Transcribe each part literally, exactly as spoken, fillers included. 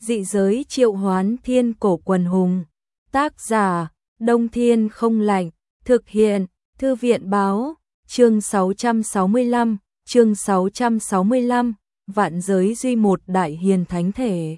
Dị giới triệu hoán thiên cổ quần hùng. Tác giả, Đông Thiên không lạnh. Thực hiện, Thư viện báo. Chương sáu trăm sáu mươi lăm, chương sáu trăm sáu mươi lăm, vạn giới duy một đại hiền thánh thể.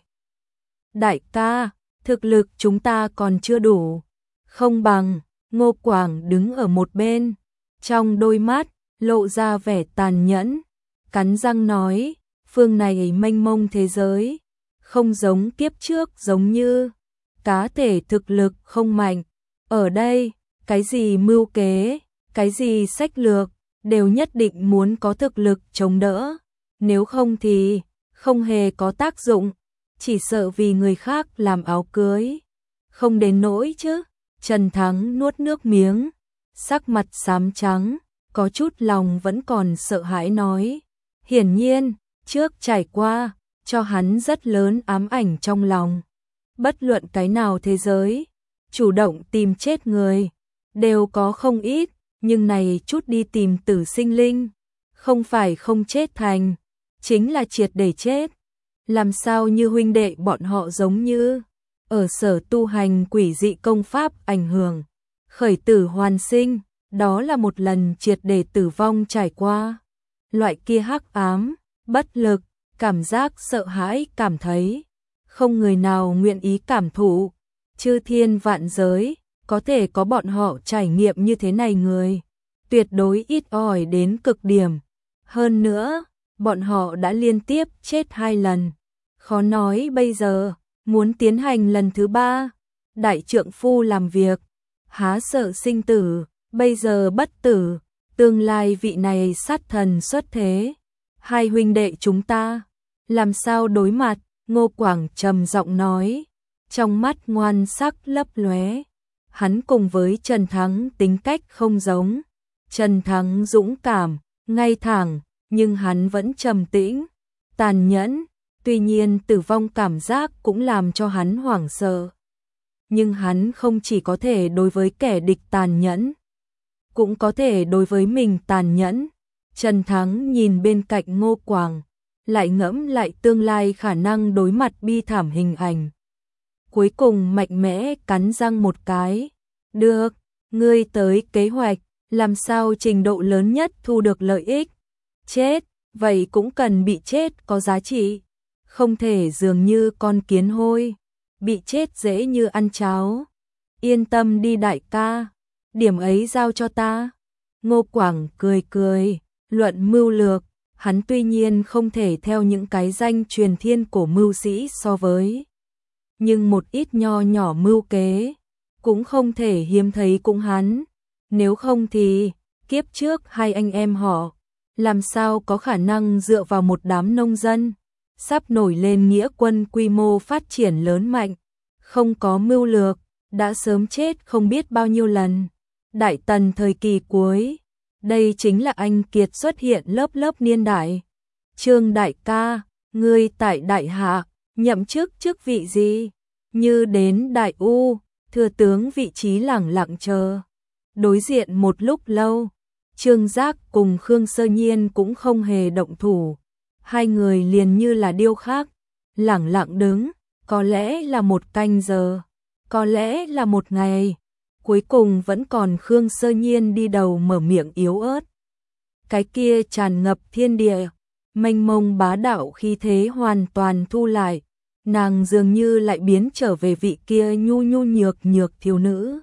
Đại ca, thực lực chúng ta còn chưa đủ. Không bằng, Ngô Quảng đứng ở một bên. Trong đôi mắt, lộ ra vẻ tàn nhẫn. Cắn răng nói, phương này mênh mông thế giới. Không giống kiếp trước giống như cá thể thực lực không mạnh. Ở đây, cái gì mưu kế, cái gì sách lược, đều nhất định muốn có thực lực chống đỡ. Nếu không thì không hề có tác dụng, chỉ sợ vì người khác làm áo cưới. Không đến nỗi chứ. Trần Thắng nuốt nước miếng, sắc mặt xám trắng, có chút lòng vẫn còn sợ hãi nói. Hiển nhiên, trước trải qua, cho hắn rất lớn ám ảnh trong lòng. Bất luận cái nào thế giới, chủ động tìm chết người, đều có không ít, nhưng này chút đi tìm tử sinh linh, không phải không chết thành, chính là triệt để chết. Làm sao như huynh đệ bọn họ giống như ở sở tu hành quỷ dị công pháp ảnh hưởng, khởi tử hoàn sinh, đó là một lần triệt để tử vong trải qua. Loại kia hắc ám, bất lực, cảm giác sợ hãi cảm thấy, không người nào nguyện ý cảm thụ. Chư thiên vạn giới, có thể có bọn họ trải nghiệm như thế này người, tuyệt đối ít ỏi đến cực điểm. Hơn nữa, bọn họ đã liên tiếp chết hai lần. Khó nói bây giờ, muốn tiến hành lần thứ ba. Đại trượng phu làm việc, há sợ sinh tử, bây giờ bất tử, tương lai vị này sát thần xuất thế. Hai huynh đệ chúng ta, làm sao đối mặt? Ngô Quảng trầm giọng nói, trong mắt ngoan sắc lấp lóe. Hắn cùng với Trần Thắng tính cách không giống. Trần Thắng dũng cảm, ngay thẳng, nhưng hắn vẫn trầm tĩnh, tàn nhẫn. Tuy nhiên tử vong cảm giác cũng làm cho hắn hoảng sợ. Nhưng hắn không chỉ có thể đối với kẻ địch tàn nhẫn, cũng có thể đối với mình tàn nhẫn. Trần Thắng nhìn bên cạnh Ngô Quảng, lại ngẫm lại tương lai khả năng đối mặt bi thảm hình ảnh. Cuối cùng mạnh mẽ cắn răng một cái. Được, ngươi tới kế hoạch, làm sao trình độ lớn nhất thu được lợi ích. Chết, vậy cũng cần bị chết có giá trị. Không thể dường như con kiến hôi, bị chết dễ như ăn cháo. Yên tâm đi đại ca, điểm ấy giao cho ta. Ngô Quảng cười cười, luận mưu lược, hắn tuy nhiên không thể theo những cái danh truyền thiên cổ mưu sĩ so với. Nhưng một ít nho nhỏ mưu kế, cũng không thể hiếm thấy cũng hắn. Nếu không thì, kiếp trước hai anh em họ, làm sao có khả năng dựa vào một đám nông dân, sắp nổi lên nghĩa quân quy mô phát triển lớn mạnh, không có mưu lược, đã sớm chết không biết bao nhiêu lần. Đại Tần thời kỳ cuối, đây chính là anh kiệt xuất hiện lớp lớp niên đại. Trương đại ca, ngươi tại đại hạ, nhậm chức chức vị gì? Như đến đại u, thừa tướng vị trí lẳng lặng chờ. Đối diện một lúc lâu, Trương Giác cùng Khương Sơ Nhiên cũng không hề động thủ. Hai người liền như là điêu khắc, lẳng lặng đứng, có lẽ là một canh giờ, có lẽ là một ngày. Cuối cùng vẫn còn Khương Sơ Nhiên đi đầu mở miệng yếu ớt. Cái kia tràn ngập thiên địa, mênh mông bá đạo khí thế hoàn toàn thu lại. Nàng dường như lại biến trở về vị kia nhu nhu nhược nhược thiếu nữ,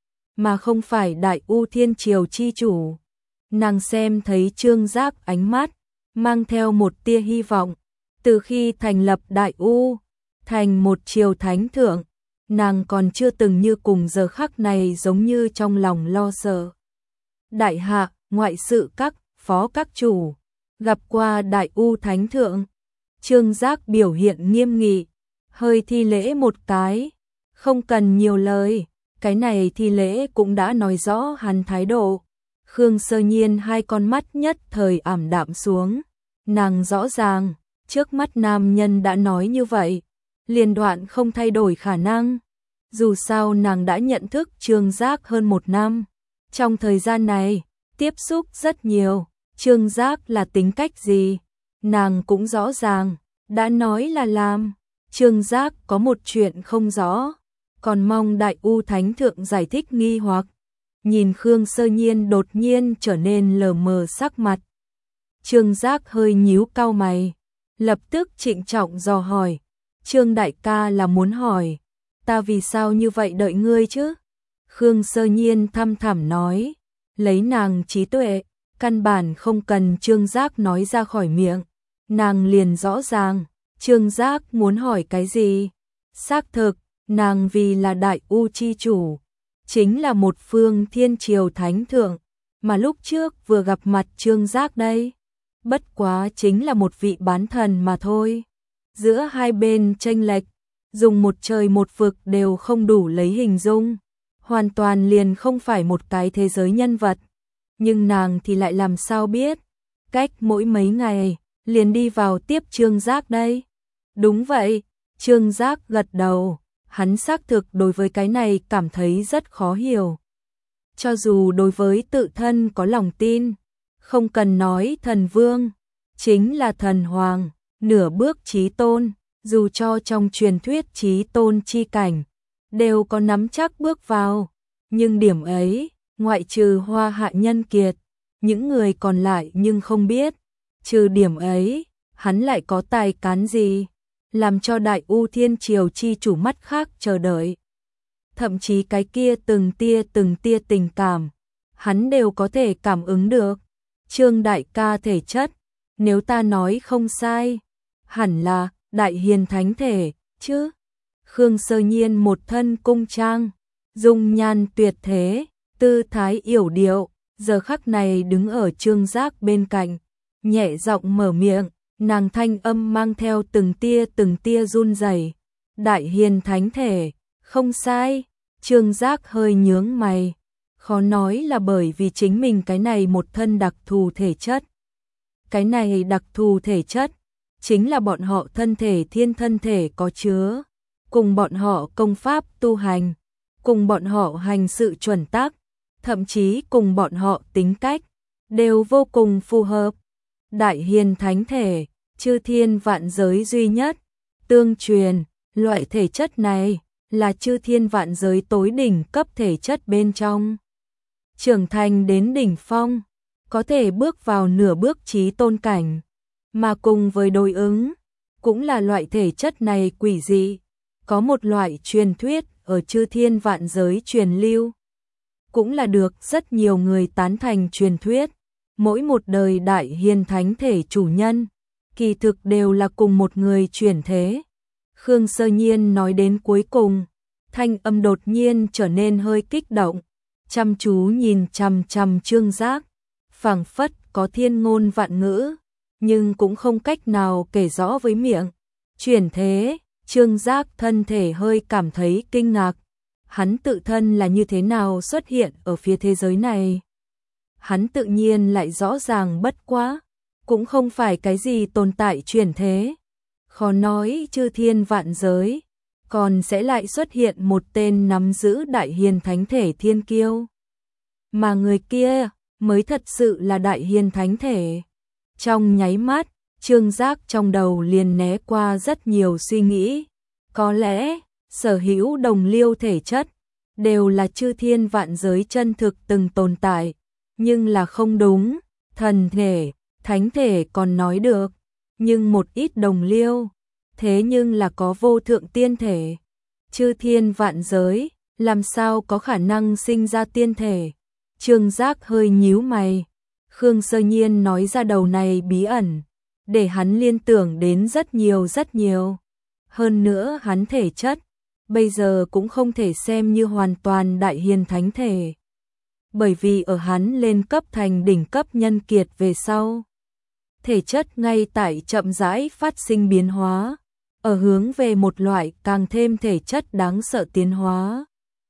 mà không phải đại u thiên triều chi chủ. Nàng xem thấy Trương Giác ánh mắt, mang theo một tia hy vọng. Từ khi thành lập đại u, thành một triều thánh thượng, nàng còn chưa từng như cùng giờ khắc này giống như trong lòng lo sợ. Đại hạ, ngoại sự các, phó các chủ, gặp qua đại u thánh thượng. Trương Giác biểu hiện nghiêm nghị, hơi thi lễ một cái, không cần nhiều lời, cái này thi lễ cũng đã nói rõ hắn thái độ. Khương Sơ Nhiên hai con mắt nhất thời ảm đạm xuống, nàng rõ ràng, trước mắt nam nhân đã nói như vậy, liền đoạn không thay đổi khả năng. Dù sao nàng đã nhận thức Trương Giác hơn một năm, trong thời gian này, tiếp xúc rất nhiều, Trương Giác là tính cách gì, nàng cũng rõ ràng, đã nói là làm. Trương Giác có một chuyện không rõ, còn mong Đại U Thánh Thượng giải thích nghi hoặc. Nhìn Khương Sơ Nhiên đột nhiên trở nên lờ mờ sắc mặt. Trương Giác hơi nhíu cau mày, lập tức trịnh trọng dò hỏi. Trương đại ca là muốn hỏi, ta vì sao như vậy đợi ngươi chứ? Khương Sơ Nhiên thăm thẳm nói, lấy nàng trí tuệ, căn bản không cần Trương Giác nói ra khỏi miệng. Nàng liền rõ ràng, Trương Giác muốn hỏi cái gì. Xác thực, nàng vì là Đại U chi chủ, chính là một phương thiên triều thánh thượng, mà lúc trước vừa gặp mặt Trương Giác đây. Bất quá chính là một vị bán thần mà thôi. Giữa hai bên chênh lệch, dùng một trời một vực đều không đủ lấy hình dung. Hoàn toàn liền không phải một cái thế giới nhân vật. Nhưng nàng thì lại làm sao biết, cách mỗi mấy ngày, liền đi vào tiếp Trương Giác đây. Đúng vậy, Trương Giác gật đầu, hắn xác thực đối với cái này cảm thấy rất khó hiểu. Cho dù đối với tự thân có lòng tin, không cần nói thần vương, chính là thần hoàng, nửa bước chí tôn, dù cho trong truyền thuyết chí tôn chi cảnh, đều có nắm chắc bước vào. Nhưng điểm ấy, ngoại trừ Hoa Hạ Nhân Kiệt, những người còn lại nhưng không biết. Trừ điểm ấy, hắn lại có tài cán gì, làm cho Đại U Thiên Triều chi chủ mắt khác chờ đợi. Thậm chí cái kia từng tia từng tia tình cảm, hắn đều có thể cảm ứng được. Trương đại ca thể chất, nếu ta nói không sai, hẳn là Đại Hiền Thánh thể, chứ? Khương Sơ Nhiên một thân cung trang, dung nhan tuyệt thế, tư thái yểu điệu, giờ khắc này đứng ở Trương Giác bên cạnh, nhẹ giọng mở miệng, nàng thanh âm mang theo từng tia từng tia run rẩy. Đại Hiền Thánh thể, không sai. Trương Giác hơi nhướng mày, khó nói là bởi vì chính mình cái này một thân đặc thù thể chất. Cái này đặc thù thể chất, chính là bọn họ thân thể thiên thân thể có chứa, cùng bọn họ công pháp tu hành, cùng bọn họ hành sự chuẩn tắc, thậm chí cùng bọn họ tính cách, đều vô cùng phù hợp. Đại Hiền Thánh thể, chư thiên vạn giới duy nhất, tương truyền, loại thể chất này là chư thiên vạn giới tối đỉnh cấp thể chất bên trong. Trưởng thành đến đỉnh phong, có thể bước vào nửa bước chí tôn cảnh, mà cùng với đối ứng, cũng là loại thể chất này quỷ dị. Có một loại truyền thuyết ở chư thiên vạn giới truyền lưu, cũng là được rất nhiều người tán thành truyền thuyết. Mỗi một đời Đại Hiền Thánh thể chủ nhân, kỳ thực đều là cùng một người chuyển thế. Khương Sơ Nhiên nói đến cuối cùng, thanh âm đột nhiên trở nên hơi kích động, chăm chú nhìn chằm chằm Trương Giác, phảng phất có thiên ngôn vạn ngữ, nhưng cũng không cách nào kể rõ với miệng. Chuyển thế, Trương Giác thân thể hơi cảm thấy kinh ngạc, hắn tự thân là như thế nào xuất hiện ở phía thế giới này. Hắn tự nhiên lại rõ ràng bất quá, cũng không phải cái gì tồn tại chuyển thế. Khó nói chư thiên vạn giới, còn sẽ lại xuất hiện một tên nắm giữ Đại Hiền Thánh thể thiên kiêu. Mà người kia mới thật sự là Đại Hiền Thánh thể. Trong nháy mắt, Trương Giác trong đầu liền né qua rất nhiều suy nghĩ. Có lẽ, sở hữu đồng liêu thể chất, đều là chư thiên vạn giới chân thực từng tồn tại. Nhưng là không đúng, thần thể, thánh thể còn nói được. Nhưng một ít đồng liêu, thế nhưng là có vô thượng tiên thể. Chư thiên vạn giới, làm sao có khả năng sinh ra tiên thể? Trương Giác hơi nhíu mày. Khương Sơ Nhiên nói ra đầu này bí ẩn, để hắn liên tưởng đến rất nhiều rất nhiều. Hơn nữa hắn thể chất, bây giờ cũng không thể xem như hoàn toàn Đại Hiền Thánh thể. Bởi vì ở hắn lên cấp thành đỉnh cấp nhân kiệt về sau, thể chất ngay tại chậm rãi phát sinh biến hóa, ở hướng về một loại càng thêm thể chất đáng sợ tiến hóa.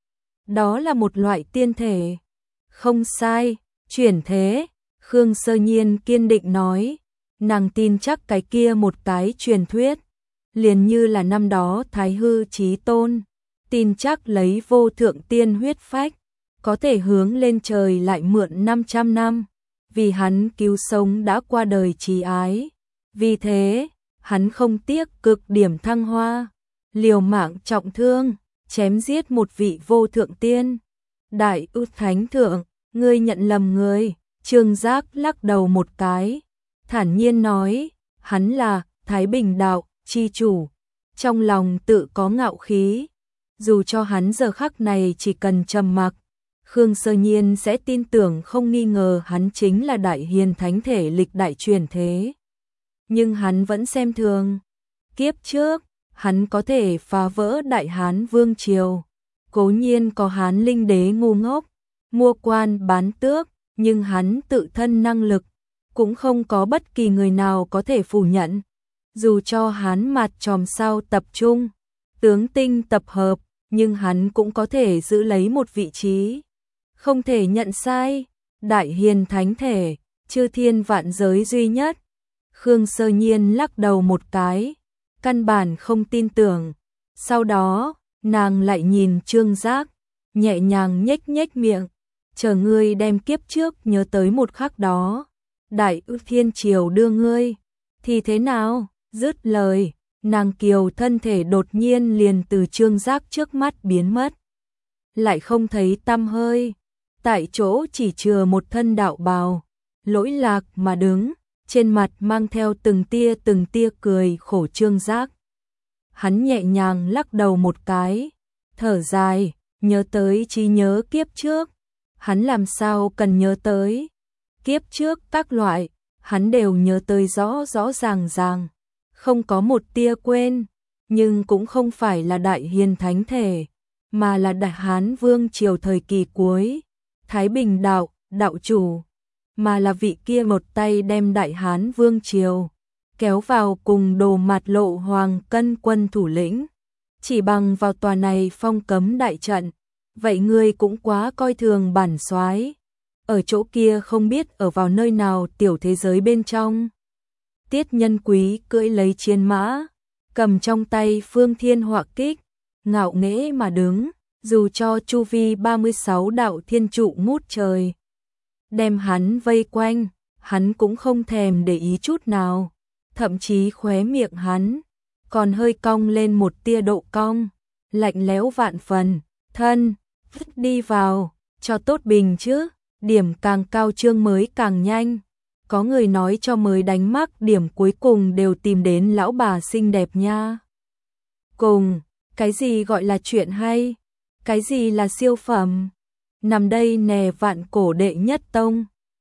Đó là một loại tiên thể. Không sai, chuyển thế, Khương Sơ Nhiên kiên định nói, nàng tin chắc cái kia một cái truyền thuyết, liền như là năm đó Thái Hư Chí Tôn, tin chắc lấy vô thượng tiên huyết phách, có thể hướng lên trời lại mượn năm trăm năm, vì hắn cứu sống đã qua đời trí ái. Vì thế, hắn không tiếc cực điểm thăng hoa, liều mạng trọng thương, chém giết một vị vô thượng tiên. Đại ư thánh thượng, ngươi nhận lầm người. Trương Giác lắc đầu một cái, thản nhiên nói, hắn là Thái Bình đạo chi chủ, trong lòng tự có ngạo khí, dù cho hắn giờ khắc này chỉ cần trầm mặc, Khương Sơ Nhiên sẽ tin tưởng không nghi ngờ hắn chính là đại hiền thánh thể lịch đại truyền thế. Nhưng hắn vẫn xem thường. Kiếp trước, hắn có thể phá vỡ Đại Hán Vương Triều. Cố nhiên có Hán Linh Đế ngu ngốc, mua quan bán tước, nhưng hắn tự thân năng lực, cũng không có bất kỳ người nào có thể phủ nhận. Dù cho hắn mặt tròm sao tập trung, tướng tinh tập hợp, nhưng hắn cũng có thể giữ lấy một vị trí. Không thể nhận sai, đại hiền thánh thể, chư thiên vạn giới duy nhất. Khương Sơ Nhiên lắc đầu một cái, căn bản không tin tưởng. Sau đó, nàng lại nhìn Trương Giác, nhẹ nhàng nhếch nhếch miệng, chờ ngươi đem kiếp trước nhớ tới một khắc đó. Đại ư thiên triều đưa ngươi, thì thế nào? Dứt lời, nàng kiều thân thể đột nhiên liền từ Trương Giác trước mắt biến mất. Lại không thấy tăm hơi, tại chỗ chỉ chừa một thân đạo bào, lỗi lạc mà đứng, trên mặt mang theo từng tia từng tia cười khổ Trương Giác. Hắn nhẹ nhàng lắc đầu một cái, thở dài, nhớ tới trí nhớ kiếp trước. Hắn làm sao cần nhớ tới? Kiếp trước các loại, hắn đều nhớ tới rõ rõ ràng ràng, không có một tia quên, nhưng cũng không phải là đại hiền thánh thể, mà là đại Hán Vương Triều thời kỳ cuối, Thái Bình đạo, đạo chủ, mà là vị kia một tay đem đại Hán Vương Triều kéo vào cùng Đồ Mạt Lộ Hoàng Cân quân thủ lĩnh. Chỉ bằng vào tòa này phong cấm đại trận, vậy ngươi cũng quá coi thường bản soái. Ở chỗ kia không biết ở vào nơi nào tiểu thế giới bên trong. Tiết Nhân Quý cưỡi lấy chiến mã, cầm trong tay Phương Thiên Họa Kích, ngạo nghễ mà đứng, dù cho chu vi ba mươi sáu đạo thiên trụ ngút trời đem hắn vây quanh, hắn cũng không thèm để ý chút nào, thậm chí khóe miệng hắn còn hơi cong lên một tia độ cong, lạnh lẽo vạn phần. Thân, đi vào, cho tốt bình chứ, điểm càng cao trương mới càng nhanh. Có người nói cho mới đánh mắc điểm cuối cùng đều tìm đến lão bà xinh đẹp nha. Cùng, cái gì gọi là chuyện hay? Cái gì là siêu phẩm? Nằm đây nè vạn cổ đệ nhất tông.